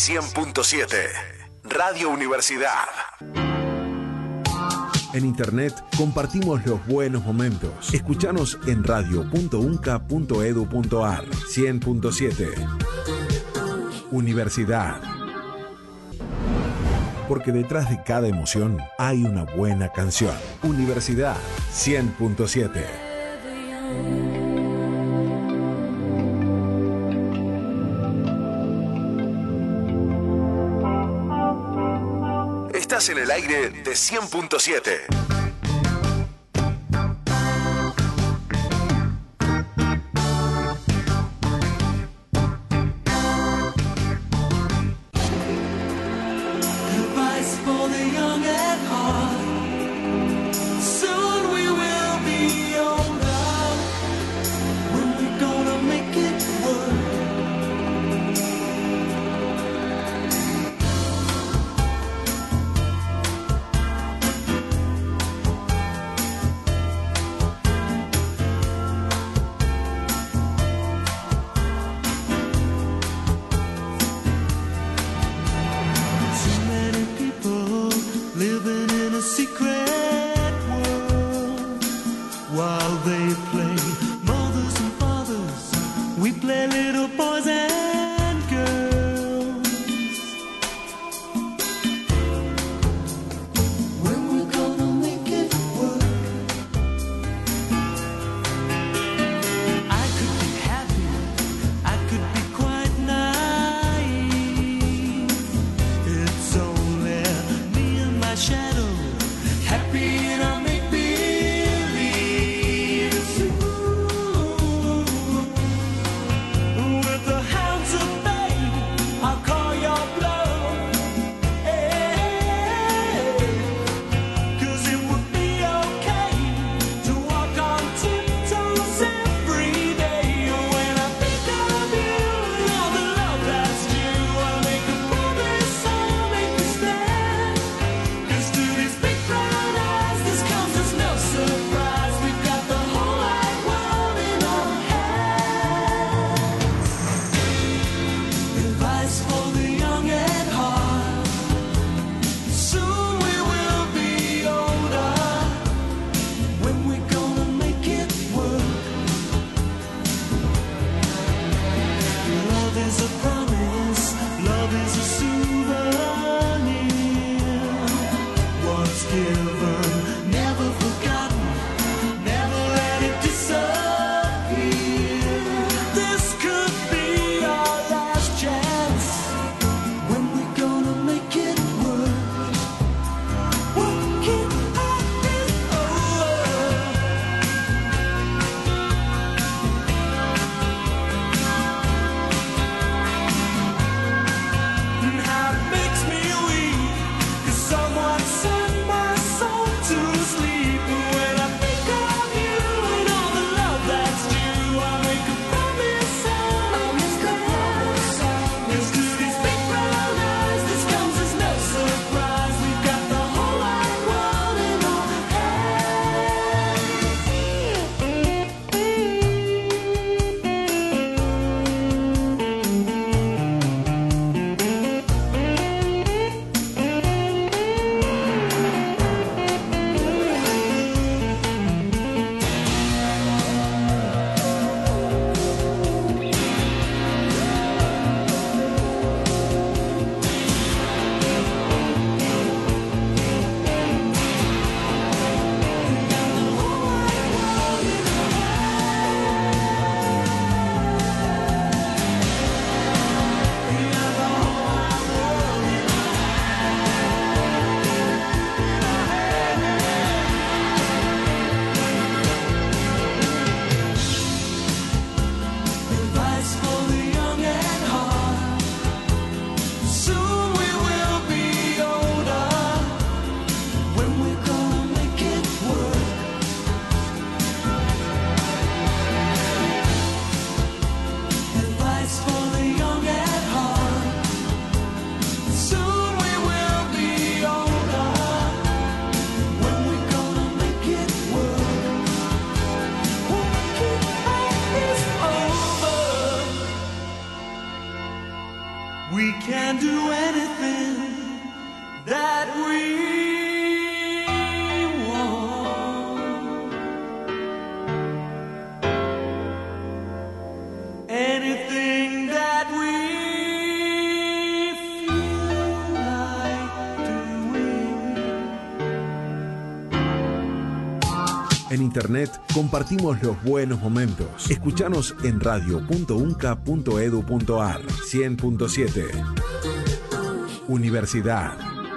100.7 Radio Universidad. En internet compartimos los buenos momentos. Escuchanos en radio.unca.edu.ar. 100.7 Universidad. Porque detrás de cada emoción hay una buena canción. Universidad 100.7. Estás en el aire de 100.7. We can't do anything that we want. Anything that we feel like doing. En Internet compartimos los buenos momentos. Escuchanos en radio.unca.edu.ar 100.7. Universidad.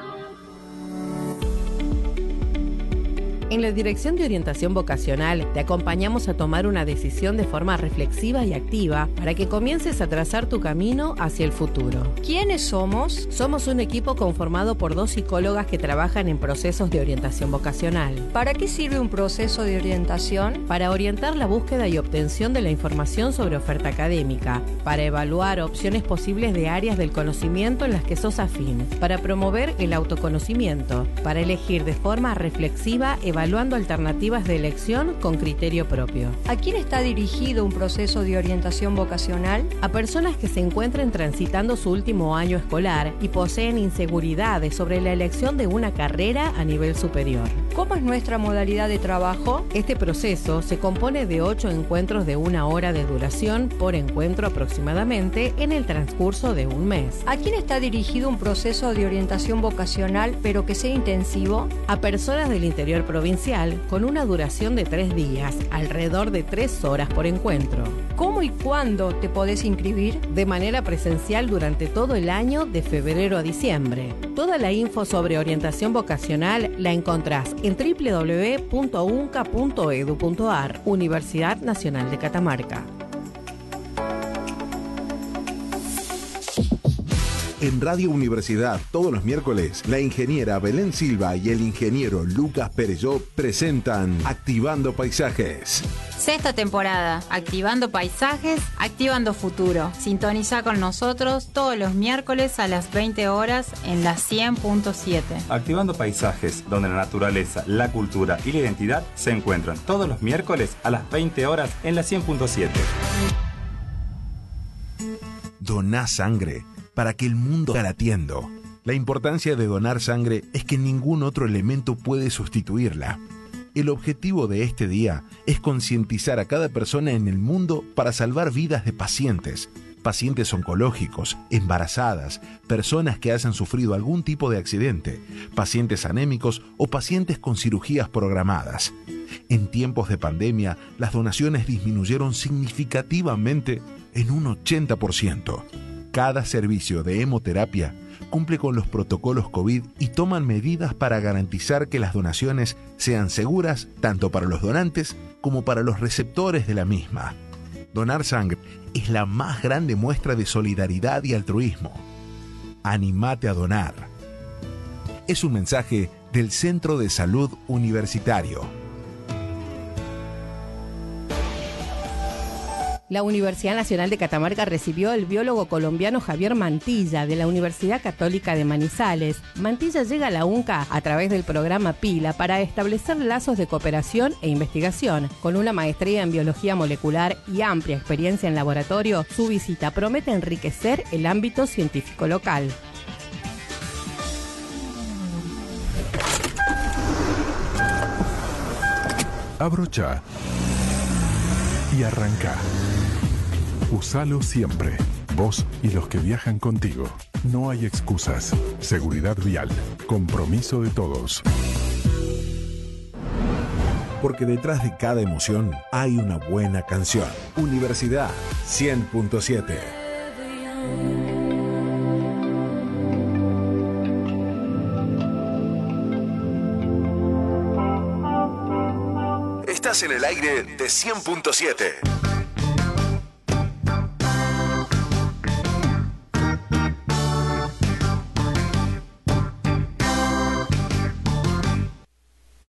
En la Dirección de Orientación Vocacional te acompañamos a tomar una decisión de forma reflexiva y activa para que comiences a trazar tu camino hacia el futuro. ¿Quiénes somos? Somos un equipo conformado por 2 psicólogas que trabajan en procesos de orientación vocacional. ¿Para qué sirve un proceso de orientación? Para orientar la búsqueda y obtención de la información sobre oferta académica, para evaluar opciones posibles de áreas del conocimiento en las que sos afín, para promover el autoconocimiento, para elegir de forma reflexiva, evaluando alternativas de elección con criterio propio. ¿A quién está dirigido un proceso de orientación vocacional? A personas que se encuentren transitando su último año escolar y poseen inseguridades sobre la elección de una carrera a nivel superior. ¿Cómo es nuestra modalidad de trabajo? Este proceso se compone de 8 encuentros de 1 hora de duración por encuentro aproximadamente en el transcurso de un mes. ¿A quién está dirigido un proceso de orientación vocacional pero que sea intensivo? A personas del interior provincial con una duración de 3 días, alrededor de 3 horas por encuentro. ¿Cómo y cuándo te podés inscribir? De manera presencial durante todo el año de febrero a diciembre. Toda la info sobre orientación vocacional la encontrás en www.unca.edu.ar, Universidad Nacional de Catamarca. En Radio Universidad, todos los miércoles, la ingeniera Belén Silva y el ingeniero Lucas Perelló presentan Activando Paisajes. 6ª temporada, Activando Paisajes, Activando Futuro. Sintoniza con nosotros todos los miércoles a las 20 horas en la 100.7. Activando Paisajes, donde la naturaleza, la cultura y la identidad se encuentran todos los miércoles a las 20 horas en la 100.7. Doná sangre para que el mundo siga latiendo. La importancia de donar sangre es que ningún otro elemento puede sustituirla. El objetivo de este día es concientizar a cada persona en el mundo para salvar vidas de pacientes oncológicos, embarazadas, personas que hayan sufrido algún tipo de accidente, pacientes anémicos o pacientes con cirugías programadas. En tiempos de pandemia, las donaciones disminuyeron significativamente en un 80%. Cada servicio de hemoterapia cumple con los protocolos COVID y toman medidas para garantizar que las donaciones sean seguras tanto para los donantes como para los receptores de la misma. Donar sangre es la más grande muestra de solidaridad y altruismo. Anímate a donar. Es un mensaje del Centro de Salud Universitario. La Universidad Nacional de Catamarca recibió al biólogo colombiano Javier Mantilla de la Universidad Católica de Manizales. Mantilla llega a la UNCA a través del programa PILA para establecer lazos de cooperación e investigación. Con una maestría en biología molecular y amplia experiencia en laboratorio, su visita promete enriquecer el ámbito científico local. Abrocha y arranca. Usalo siempre. Vos y los que viajan contigo. No hay excusas. Seguridad vial. Compromiso de todos. Porque detrás de cada emoción hay una buena canción. Universidad 100.7. Estás en el aire de 100.7.